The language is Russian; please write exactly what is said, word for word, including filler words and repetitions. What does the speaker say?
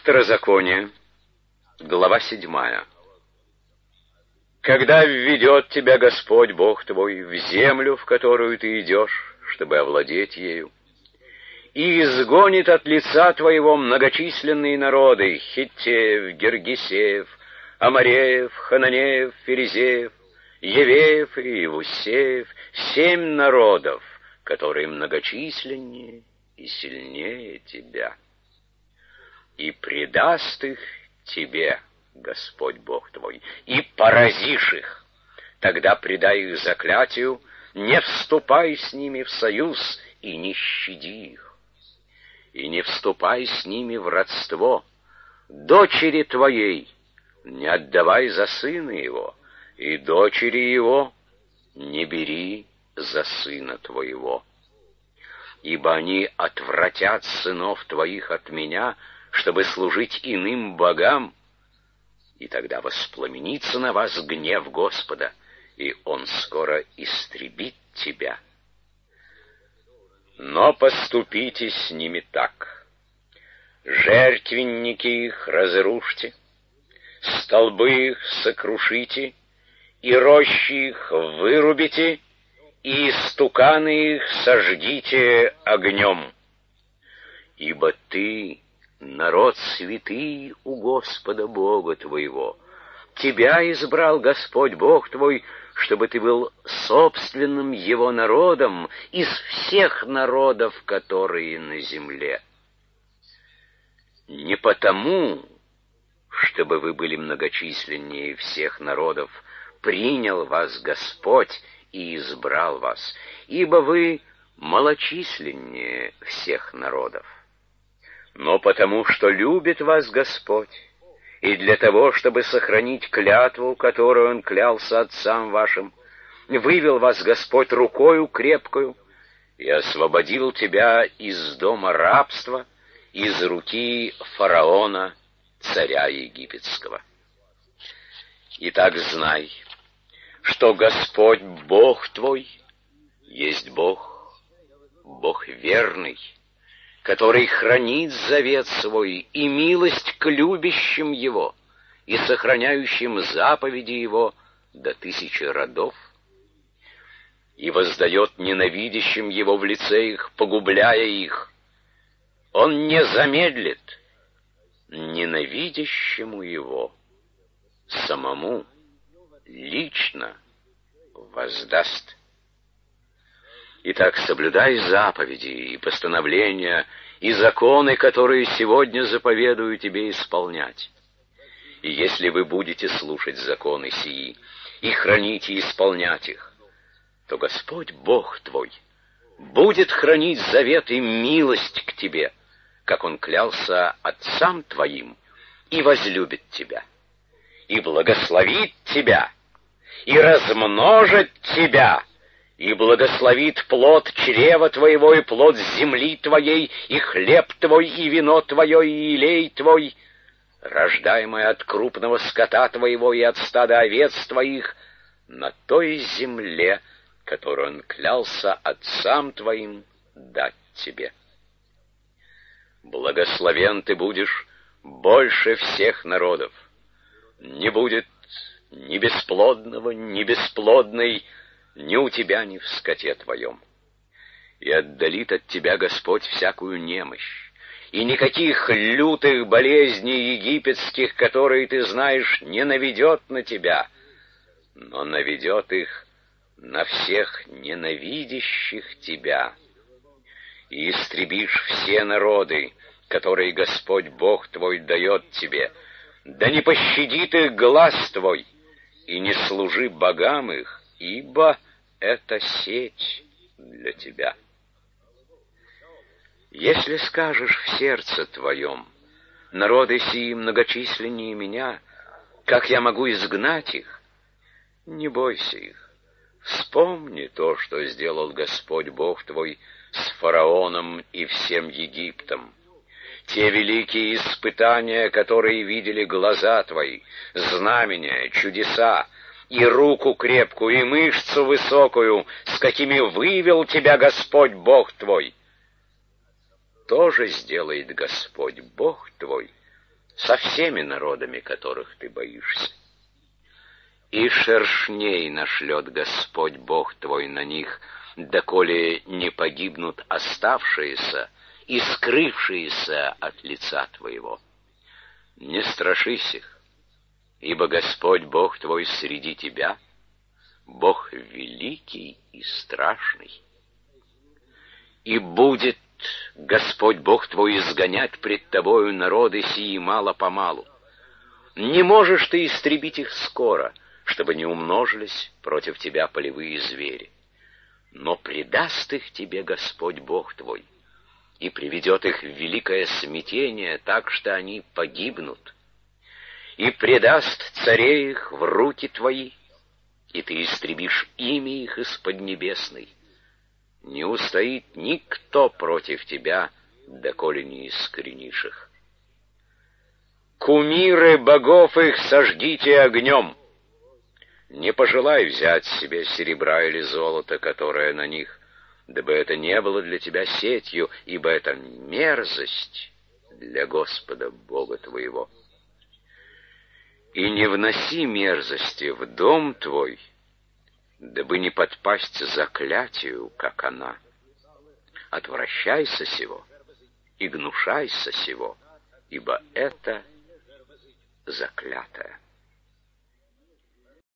Второзаконие, глава седьмая. Когда введет тебя Господь Бог твой в землю, в которую ты идешь, чтобы овладеть ею, и изгонит от лица твоего многочисленные народы: Хиттеев, Гергесеев, Амореев, Хананеев, Ферезеев, Евеев и Иевусеев, семь народов, которые многочисленнее и сильнее тебя. И предаст их тебе Господь Бог твой, и поразишь их. Тогда предай их заклятию, не вступай с ними в союз и не щади их. И не вступай с ними в родство. Дочери твоей не отдавай за сына его, и дочери его не бери за сына твоего. Ибо они отвратят сынов твоих от меня, чтобы служить иным богам, и тогда воспламенится на вас гнев Господа, и Он скоро истребит тебя. Но поступите с ними так: жертвенники их разрушьте, столбы их сокрушите, и рощи их вырубите, и истуканы их сожгите огнем. Ибо ты народ святый у Господа Бога твоего. Тебя избрал Господь Бог твой, чтобы ты был собственным Его народом из всех народов, которые на земле. Не потому, чтобы вы были многочисленнее всех народов, принял вас Господь и избрал вас, ибо вы малочисленнее всех народов. Но потому, что любит вас Господь, и для того, чтобы сохранить клятву, которую Он клялся отцам вашим, вывел вас Господь рукою крепкою и освободил тебя из дома рабства, из руки фараона, царя египетского. Итак, знай, что Господь Бог твой есть Бог, Бог верный, который хранит завет свой и милость к любящим Его и сохраняющим заповеди Его до тысячи родов, и воздает ненавидящим Его в лице их, погубляя их. Он не замедлит ненавидящему Его, самому лично воздаст. Итак, соблюдай заповеди и постановления и законы, которые сегодня заповедую тебе исполнять. И если вы будете слушать законы сии и хранить и исполнять их, то Господь Бог твой будет хранить завет и милость к тебе, как Он клялся отцам твоим, и возлюбит тебя, и благословит тебя, и размножит тебя, и благословит плод чрева твоего, и плод земли твоей, и хлеб твой, и вино твое, и елей твой, рождаемое от крупного скота твоего и от стада овец твоих, на той земле, которую Он клялся отцам твоим дать тебе. Благословен ты будешь больше всех народов. Не будет ни бесплодного, ни бесплодной, ни у тебя, ни в скоте твоем. И отдалит от тебя Господь всякую немощь, и никаких лютых болезней египетских, которые ты знаешь, не наведет на тебя, но наведет их на всех ненавидящих тебя. И истребишь все народы, которые Господь Бог твой дает тебе, да не пощадит их глаз твой, и не служи богам их, ибо это сеть для тебя. Если скажешь в сердце твоем: народы сии многочисленнее меня, как я могу изгнать их? Не бойся их. Вспомни то, что сделал Господь Бог твой с фараоном и всем Египтом. Те великие испытания, которые видели глаза твои, знамения, чудеса, и руку крепкую, и мышцу высокую, с какими вывел тебя Господь Бог твой, тоже сделает Господь Бог твой со всеми народами, которых ты боишься. И шершней нашлет Господь Бог твой на них, доколе не погибнут оставшиеся и скрывшиеся от лица твоего. Не страшись их, ибо Господь Бог твой среди тебя, Бог великий и страшный. И будет Господь Бог твой изгонять пред тобою народы сии мало-помалу. Не можешь ты истребить их скоро, чтобы не умножились против тебя полевые звери. Но предаст их тебе Господь Бог твой, и приведет их в великое смятение, так что они погибнут, и предаст царей их в руки твои, и ты истребишь имя их из поднебесной. Не устоит никто против тебя, доколе не искоренишь их. Кумиры богов их сожгите огнем. Не пожелай взять себе серебра или золота, которое на них, дабы это не было для тебя сетью, ибо это мерзость для Господа Бога твоего. И не вноси мерзости в дом твой, дабы не подпасть заклятию, как она. Отвращайся сего и гнушайся сего, ибо это заклятое.